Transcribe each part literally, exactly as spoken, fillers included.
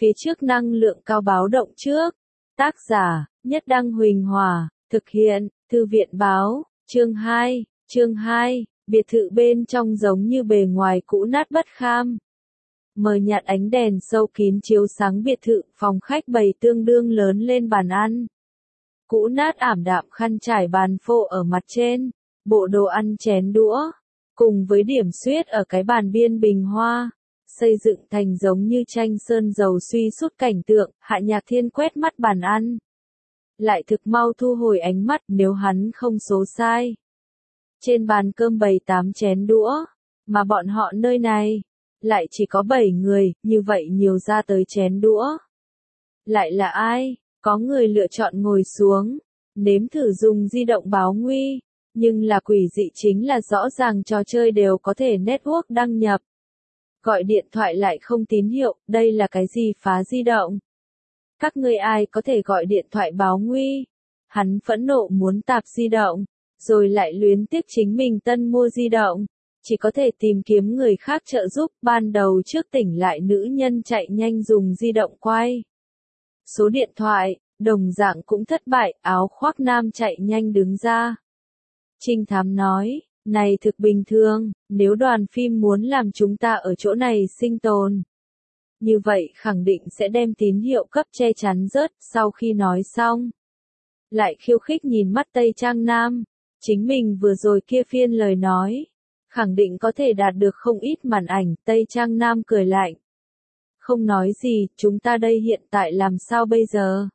phía trước năng lượng cao báo động trước. Tác giả, Nhất Đăng Huỳnh Hòa, thực hiện, Thư viện báo, chương hai, chương hai, biệt thự bên trong giống như bề ngoài cũ nát bất kham. Mờ nhạt ánh đèn sâu kín chiếu sáng biệt thự, phòng khách bày tương đương lớn lên bàn ăn. Cũ nát ảm đạm khăn trải bàn phô ở mặt trên, bộ đồ ăn chén đũa, cùng với điểm xuyết ở cái bàn biên bình hoa, xây dựng thành giống như tranh sơn dầu suy sút cảnh tượng. Hạ Nhạc Thiên quét mắt bàn ăn, lại thực mau thu hồi ánh mắt nếu hắn không số sai. Trên bàn cơm bày tám chén đũa, mà bọn họ nơi này lại chỉ có bảy người, như vậy nhiều ra tới chén đũa. Lại là ai? Có người lựa chọn ngồi xuống, nếm thử dùng di động báo nguy, nhưng là quỷ dị chính là rõ ràng trò chơi đều có thể network đăng nhập. Gọi điện thoại lại không tín hiệu, đây là cái gì phá di động? Các ngươi ai có thể gọi điện thoại báo nguy? Hắn phẫn nộ muốn tạp di động, rồi lại luyến tiếc chính mình tân mua di động, chỉ có thể tìm kiếm người khác trợ giúp. Ban đầu trước tỉnh lại nữ nhân chạy nhanh dùng di động quay số điện thoại, đồng dạng cũng thất bại. Áo khoác nam chạy nhanh đứng ra. Trinh thám nói, này thực bình thường, nếu đoàn phim muốn làm chúng ta ở chỗ này sinh tồn, như vậy khẳng định sẽ đem tín hiệu cấp che chắn rớt. Sau khi nói xong, lại khiêu khích nhìn mắt Tây Trang Nam, chính mình vừa rồi kia phiên lời nói, khẳng định có thể đạt được không ít màn ảnh. Tây Trang Nam cười lạnh, không nói gì, chúng ta đây hiện tại làm sao bây giờ?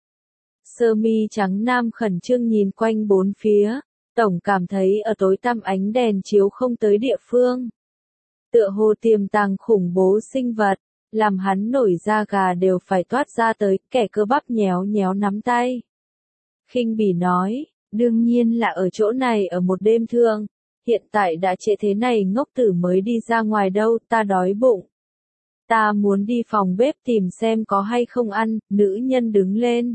Sơ mi trắng nam khẩn trương nhìn quanh bốn phía, tổng cảm thấy ở tối tăm ánh đèn chiếu không tới địa phương, tựa hồ tiềm tàng khủng bố sinh vật, làm hắn nổi da gà đều phải toát ra tới. Kẻ cơ bắp nhéo nhéo nắm tay, khinh bỉ nói, đương nhiên là ở chỗ này ở một đêm thương, hiện tại đã trễ thế này ngốc tử mới đi ra ngoài đâu. Ta đói bụng, ta muốn đi phòng bếp tìm xem có hay không ăn. Nữ nhân đứng lên,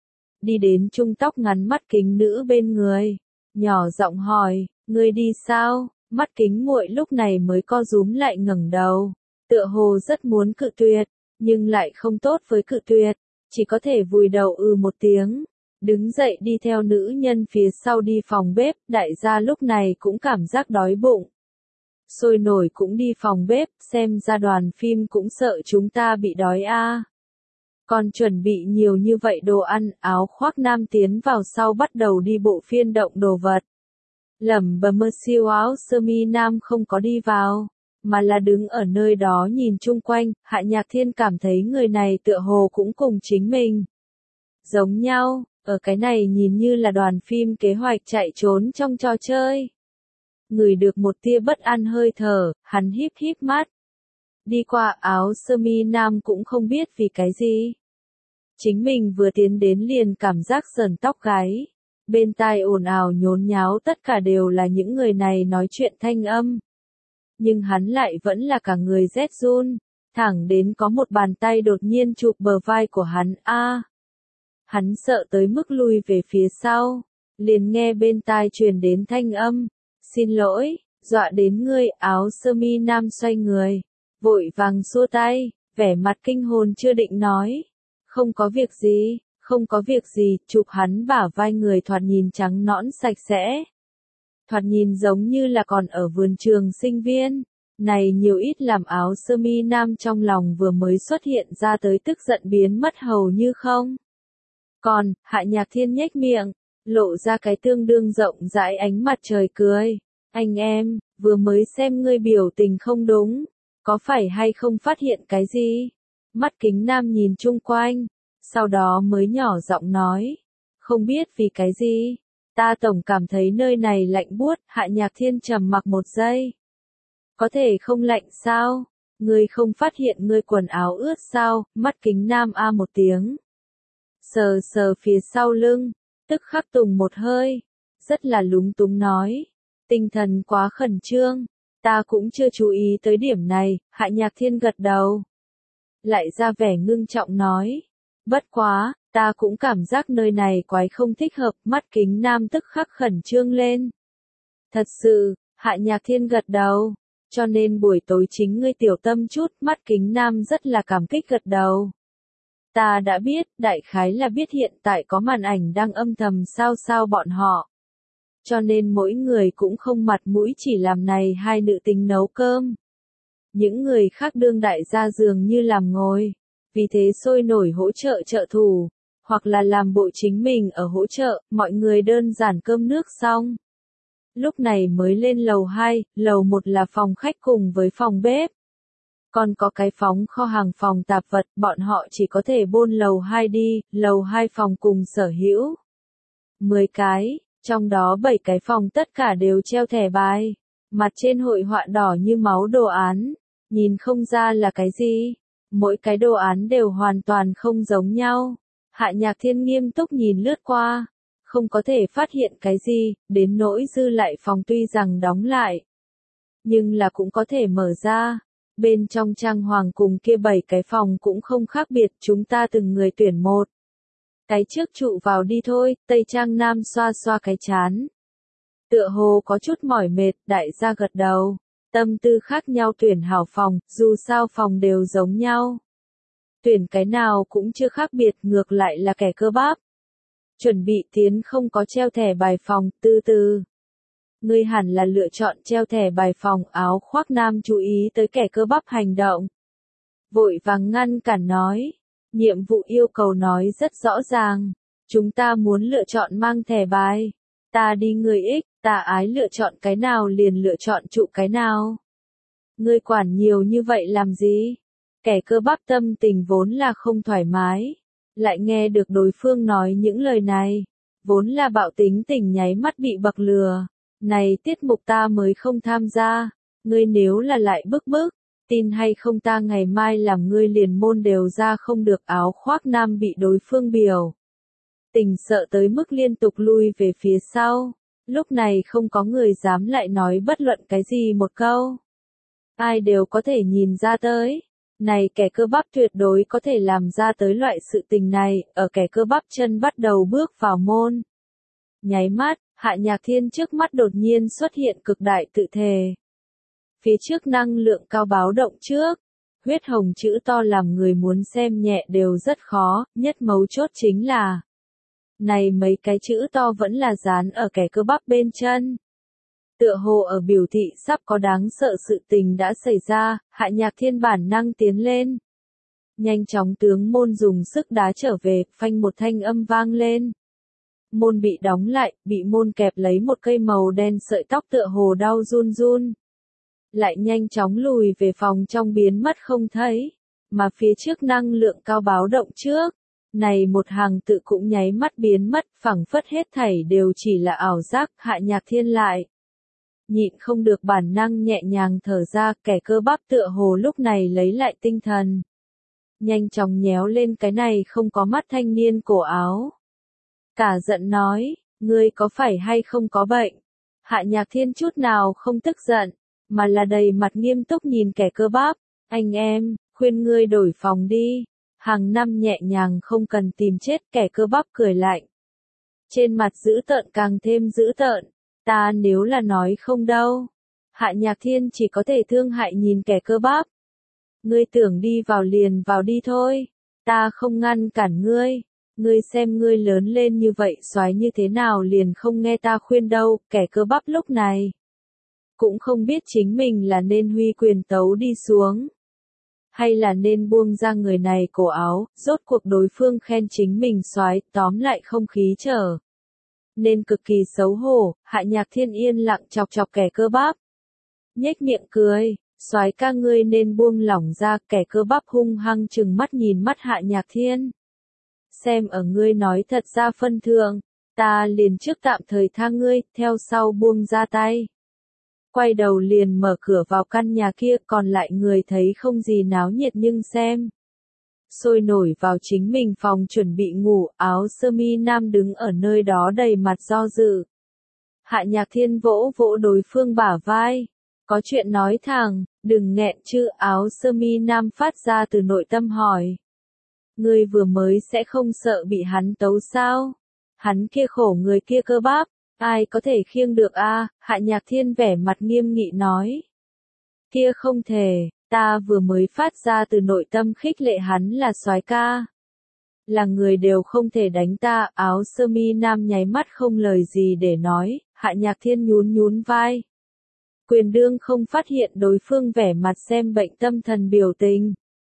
đi đến trung tóc ngắn mắt kính nữ bên người, nhỏ giọng hỏi, ngươi đi sao? Mắt kính muội lúc này mới co rúm lại ngẩng đầu, tựa hồ rất muốn cự tuyệt, nhưng lại không tốt với cự tuyệt, chỉ có thể vùi đầu ư một tiếng, đứng dậy đi theo nữ nhân phía sau đi phòng bếp. Đại gia lúc này cũng cảm giác đói bụng, sôi nổi cũng đi phòng bếp, xem ra đoàn phim cũng sợ chúng ta bị đói a. À. Còn chuẩn bị nhiều như vậy đồ ăn. Áo khoác nam tiến vào sau bắt đầu đi bộ phiên động đồ vật. Lẩm bẩm mơ siêu. Áo sơ mi nam không có đi vào, mà là đứng ở nơi đó nhìn chung quanh. Hạ Nhạc Thiên cảm thấy người này tựa hồ cũng cùng chính mình giống nhau, ở cái này nhìn như là đoàn phim kế hoạch chạy trốn trong trò chơi. Ngửi được một tia bất an hơi thở, hắn híp híp mắt. Đi qua. Áo sơ mi nam cũng không biết vì cái gì, chính mình vừa tiến đến liền cảm giác sờn tóc gáy, bên tai ồn ào nhốn nháo tất cả đều là những người này nói chuyện thanh âm. Nhưng hắn lại vẫn là cả người rét run, thẳng đến có một bàn tay đột nhiên chụp bờ vai của hắn. A, à, hắn sợ tới mức lui về phía sau, liền nghe bên tai truyền đến thanh âm, xin lỗi, dọa đến ngươi. Áo sơ mi nam xoay người, vội vàng xua tay, vẻ mặt kinh hồn chưa định nói, không có việc gì, không có việc gì. Chụp hắn bả vai người thoạt nhìn trắng nõn sạch sẽ, thoạt nhìn giống như là còn ở vườn trường sinh viên. Này nhiều ít làm áo sơ mi nam trong lòng vừa mới xuất hiện ra tới tức giận biến mất hầu như không. Còn, Hạ Nhạc Thiên nhếch miệng, lộ ra cái tương đương rộng rãi ánh mặt trời cười, anh em, vừa mới xem ngươi biểu tình không đúng, có phải hay không phát hiện cái gì? Mắt kính nam nhìn chung quanh, sau đó mới nhỏ giọng nói, không biết vì cái gì, ta tổng cảm thấy nơi này lạnh buốt. Hạ Nhạc Thiên trầm mặc một giây. Có thể không lạnh sao? Ngươi không phát hiện ngươi quần áo ướt sao? Mắt kính nam a một tiếng, sờ sờ phía sau lưng, tức khắc tùng một hơi, rất là lúng túng nói, tinh thần quá khẩn trương, ta cũng chưa chú ý tới điểm này. Hạ Nhạc Thiên gật đầu, lại ra vẻ ngưng trọng nói, bất quá, ta cũng cảm giác nơi này quái không thích hợp. Mắt kính nam tức khắc khẩn trương lên. Thật sự, Hạ Nhạc Thiên gật đầu, cho nên buổi tối chính ngươi tiểu tâm chút. Mắt kính nam rất là cảm kích gật đầu. Ta đã biết, đại khái là biết hiện tại có màn ảnh đang âm thầm sao sao bọn họ. Cho nên mỗi người cũng không mặt mũi chỉ làm này hai nữ tính nấu cơm. Những người khác đương đại gia dường như làm ngồi, vì thế sôi nổi hỗ trợ trợ thủ, hoặc là làm bộ chính mình ở hỗ trợ, mọi người đơn giản cơm nước xong. Lúc này mới lên lầu hai, lầu một là phòng khách cùng với phòng bếp. Còn có cái phóng kho hàng phòng tạp vật, bọn họ chỉ có thể bôn lầu hai đi, lầu hai phòng cùng sở hữu. mười cái, trong đó bảy cái phòng tất cả đều treo thẻ bài. Mặt trên hội họa đỏ như máu đồ án, nhìn không ra là cái gì. Mỗi cái đồ án đều hoàn toàn không giống nhau. Hạ Nhạc Thiên nghiêm túc nhìn lướt qua, không có thể phát hiện cái gì, đến nỗi dư lại phòng tuy rằng đóng lại, nhưng là cũng có thể mở ra. Bên trong trang hoàng cùng kia bảy cái phòng cũng không khác biệt, chúng ta từng người tuyển một. Cái trước trụ vào đi thôi, Tây Trang Nam xoa xoa cái chán. Tựa hồ có chút mỏi mệt, đại gia gật đầu. Tâm tư khác nhau tuyển hảo phòng, dù sao phòng đều giống nhau. Tuyển cái nào cũng chưa khác biệt, ngược lại là kẻ cơ bắp. Chuẩn bị tiến không có treo thẻ bài phòng, từ từ. Ngươi hẳn là lựa chọn treo thẻ bài phòng, áo khoác nam chú ý tới kẻ cơ bắp hành động. Vội vàng ngăn cản nói. Nhiệm vụ yêu cầu nói rất rõ ràng. Chúng ta muốn lựa chọn mang thẻ bài. Ta đi người ích, ta ái lựa chọn cái nào liền lựa chọn trụ cái nào. Ngươi quản nhiều như vậy làm gì? Kẻ cơ bắp tâm tình vốn là không thoải mái. Lại nghe được đối phương nói những lời này. Vốn là bạo tính tình nháy mắt bị bậc lừa. Này tiết mục ta mới không tham gia. Ngươi nếu là lại bức bức. Tin hay không ta ngày mai làm ngươi liền môn đều ra không được, áo khoác nam bị đối phương biểu. Tình sợ tới mức liên tục lui về phía sau. Lúc này không có người dám lại nói bất luận cái gì một câu. Ai đều có thể nhìn ra tới. Này kẻ cơ bắp tuyệt đối có thể làm ra tới loại sự tình này, ở kẻ cơ bắp chân bắt đầu bước vào môn. Nháy mắt, Hạ Nhạc Thiên trước mắt đột nhiên xuất hiện cực đại tự thề. Phía trước năng lượng cao báo động trước, huyết hồng chữ to làm người muốn xem nhẹ đều rất khó, nhất mấu chốt chính là này mấy cái chữ to vẫn là dán ở kẻ cơ bắp bên chân. Tựa hồ ở biểu thị sắp có đáng sợ sự tình đã xảy ra, Hạ Nhạc Thiên bản năng tiến lên. Nhanh chóng tướng môn dùng sức đá trở về, phanh một thanh âm vang lên. Môn bị đóng lại, bị môn kẹp lấy một cây màu đen sợi tóc tựa hồ đau run run. Lại nhanh chóng lùi về phòng trong biến mất không thấy, mà phía trước năng lượng cao báo động trước, này một hàng tự cũng nháy mắt biến mất, phẳng phất hết thảy đều chỉ là ảo giác. Hạ Nhạc Thiên lại nhịn không được bản năng nhẹ nhàng thở ra, kẻ cơ bắp tựa hồ lúc này lấy lại tinh thần. Nhanh chóng nhéo lên cái này không có mắt thanh niên cổ áo. Cả giận nói, ngươi có phải hay không có bệnh? Hạ Nhạc Thiên chút nào không tức giận, mà là đầy mặt nghiêm túc nhìn kẻ cơ bắp. Anh em, khuyên ngươi đổi phòng đi. Hàng năm nhẹ nhàng không cần tìm chết, kẻ cơ bắp cười lạnh. Trên mặt dữ tợn càng thêm dữ tợn. Ta nếu là nói không đâu. Hạ Nhạc Thiên chỉ có thể thương hại nhìn kẻ cơ bắp. Ngươi tưởng đi vào liền vào đi thôi. Ta không ngăn cản ngươi. Ngươi xem ngươi lớn lên như vậy soái như thế nào liền không nghe ta khuyên đâu. Kẻ cơ bắp lúc này cũng không biết chính mình là nên huy quyền tấu đi xuống, hay là nên buông ra người này cổ áo. Rốt cuộc đối phương khen chính mình soái, tóm lại không khí trở nên cực kỳ xấu hổ. Hạ Nhạc Thiên yên lặng chọc chọc kẻ cơ bắp, nhếch miệng cười. Soái ca ngươi nên buông lỏng ra. Kẻ cơ bắp hung hăng trừng mắt nhìn mắt Hạ Nhạc Thiên. Xem ở ngươi nói thật ra phân thượng, ta liền trước tạm thời tha ngươi, theo sau buông ra tay. Quay đầu liền mở cửa vào căn nhà kia, còn lại người thấy không gì náo nhiệt nhưng xem. Sôi nổi vào chính mình phòng chuẩn bị ngủ, áo sơ mi nam đứng ở nơi đó đầy mặt do dự. Hạ Nhạc Thiên vỗ vỗ đối phương bả vai. Có chuyện nói thẳng, đừng nghẹn chứ. Áo sơ mi nam phát ra từ nội tâm hỏi. Ngươi vừa mới sẽ không sợ bị hắn tấu sao? Hắn kia khổ người kia cơ bắp. Ai có thể khiêng được a? À? Hạ Nhạc Thiên vẻ mặt nghiêm nghị nói. Kia không thể, ta vừa mới phát ra từ nội tâm khích lệ hắn là soái ca. là người đều không thể đánh ta, áo sơ mi nam nháy mắt không lời gì để nói, Hạ Nhạc Thiên nhún nhún vai. Quyền đương không phát hiện đối phương vẻ mặt xem bệnh tâm thần biểu tình,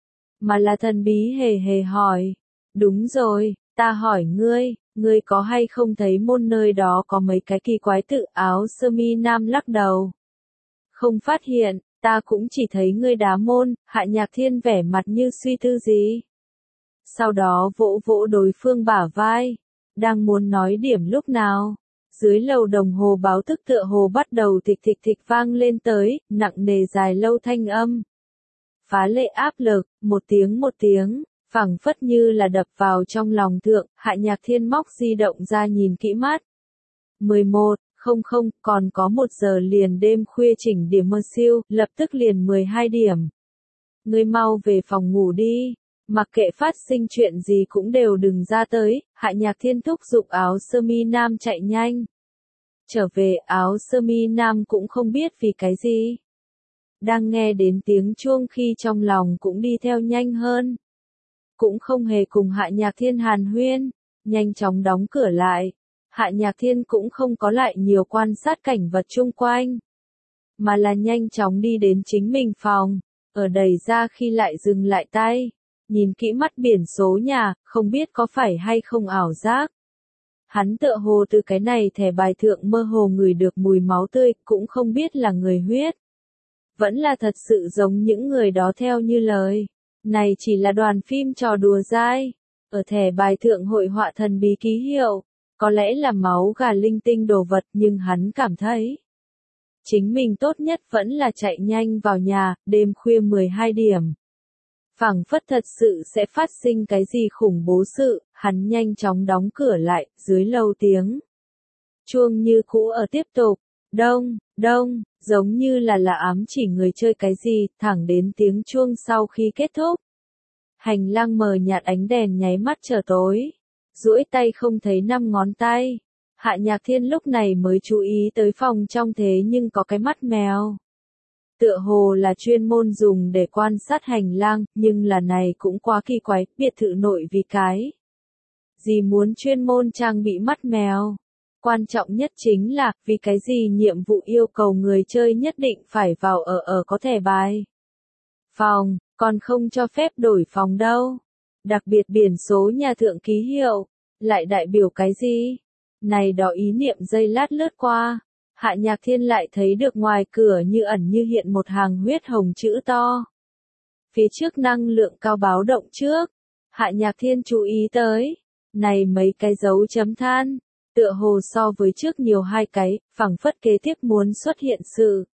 mà là thần bí hề hề hỏi. Đúng rồi, ta hỏi ngươi, ngươi có hay không thấy môn nơi đó có mấy cái kỳ quái tự, áo sơ mi nam lắc đầu. Không phát hiện, ta cũng chỉ thấy ngươi đá môn, Hạ Nhạc Thiên vẻ mặt như suy tư gì. Sau đó vỗ vỗ đối phương bả vai, đang muốn nói điểm lúc nào. Dưới lầu đồng hồ báo thức tựa hồ bắt đầu thịch thịch thịch vang lên tới, nặng nề dài lâu thanh âm. Phá lệ áp lực, một tiếng một tiếng, phảng phất như là đập vào trong lòng thượng, Hạ Nhạc Thiên móc di động ra nhìn kỹ mắt. mười một, không không, còn có một giờ liền đêm khuya chỉnh điểm mơ siêu, lập tức liền mười hai điểm. Ngươi mau về phòng ngủ đi, mặc kệ phát sinh chuyện gì cũng đều đừng ra tới, Hạ Nhạc Thiên thúc giục áo sơ mi nam chạy nhanh. Trở về, áo sơ mi nam cũng không biết vì cái gì. Đang nghe đến tiếng chuông khi trong lòng cũng đi theo nhanh hơn. Cũng không hề cùng Hạ Nhạc Thiên hàn huyên, nhanh chóng đóng cửa lại. Hạ Nhạc Thiên cũng không có lại nhiều quan sát cảnh vật chung quanh, mà là nhanh chóng đi đến chính mình phòng, ở đẩy ra khi lại dừng lại tay, nhìn kỹ mắt biển số nhà, không biết có phải hay không ảo giác. Hắn tựa hồ từ cái này thẻ bài thượng mơ hồ ngửi được mùi máu tươi, cũng không biết là người huyết. Vẫn là thật sự giống những người đó theo như lời. Này chỉ là đoàn phim trò đùa dai. Ở thẻ bài thượng hội họa thần bí ký hiệu. Có lẽ là máu gà linh tinh đồ vật, nhưng hắn cảm thấy chính mình tốt nhất vẫn là chạy nhanh vào nhà, đêm khuya mười hai điểm. Phảng phất thật sự sẽ phát sinh cái gì khủng bố sự, hắn nhanh chóng đóng cửa lại, dưới lầu tiếng chuông như cũ ở tiếp tục, đông, đông, giống như là là ám chỉ người chơi cái gì, thẳng đến tiếng chuông sau khi kết thúc. Hành lang mờ nhạt, ánh đèn nháy mắt trở tối, duỗi tay không thấy năm ngón tay. Hạ Nhạc Thiên lúc này mới chú ý tới phòng trong thế nhưng có cái mắt mèo. Tựa hồ là chuyên môn dùng để quan sát hành lang, nhưng là này cũng quá kỳ quái, biệt thự nội vì cái gì muốn chuyên môn trang bị mắt mèo. Quan trọng nhất chính là, vì cái gì nhiệm vụ yêu cầu người chơi nhất định phải vào ở ở có thẻ bài phòng, còn không cho phép đổi phòng đâu. Đặc biệt biển số nhà thượng ký hiệu, lại đại biểu cái gì? Này đó ý niệm giây lát lướt qua, Hạ Nhạc Thiên lại thấy được ngoài cửa như ẩn như hiện một hàng huyết hồng chữ to. Phía trước năng lượng cao báo động trước, Hạ Nhạc Thiên chú ý tới, này mấy cái dấu chấm than, tựa hồ so với trước nhiều hai cái, phảng phất kế tiếp muốn xuất hiện sự.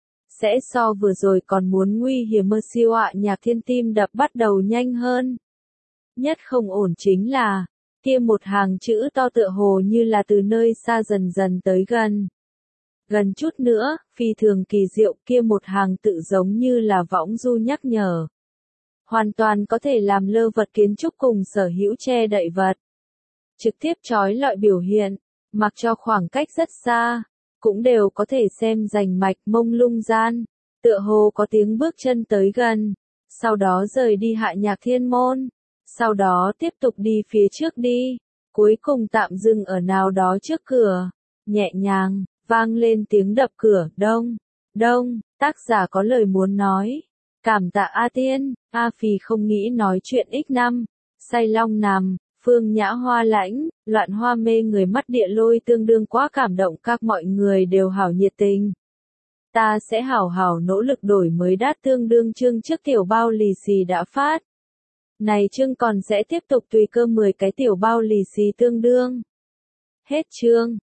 Sẽ so vừa rồi còn muốn nguy hiểm mơ siêu. Hạ Nhạc Thiên tim đập bắt đầu nhanh hơn. Nhất không ổn chính là, kia một hàng chữ to tựa hồ như là từ nơi xa dần dần tới gần. Gần chút nữa, phi thường kỳ diệu, kia một hàng tự giống như là võng du nhắc nhở. Hoàn toàn có thể làm lơ vật kiến trúc cùng sở hữu che đậy vật. Trực tiếp trói lọi biểu hiện, mặc cho khoảng cách rất xa, cũng đều có thể xem rành mạch mông lung gian. Tựa hồ có tiếng bước chân tới gần, sau đó rời đi Hạ Nhạc Thiên môn. Sau đó tiếp tục đi phía trước đi, cuối cùng tạm dừng ở nào đó trước cửa, nhẹ nhàng, vang lên tiếng đập cửa, đông, đông, tác giả có lời muốn nói, cảm tạ A Tiên, A Phì không nghĩ nói chuyện x năm, say long nằm, Phương Nhã Hoa lãnh, loạn hoa mê người mắt địa lôi tương đương quá cảm động, các mọi người đều hảo nhiệt tình. Ta sẽ hảo hảo nỗ lực đổi mới đát tương đương chương trước tiểu bao lì xì đã phát. Này chương còn sẽ tiếp tục tùy cơ mười cái tiểu bao lì xì tương đương. Hết chương.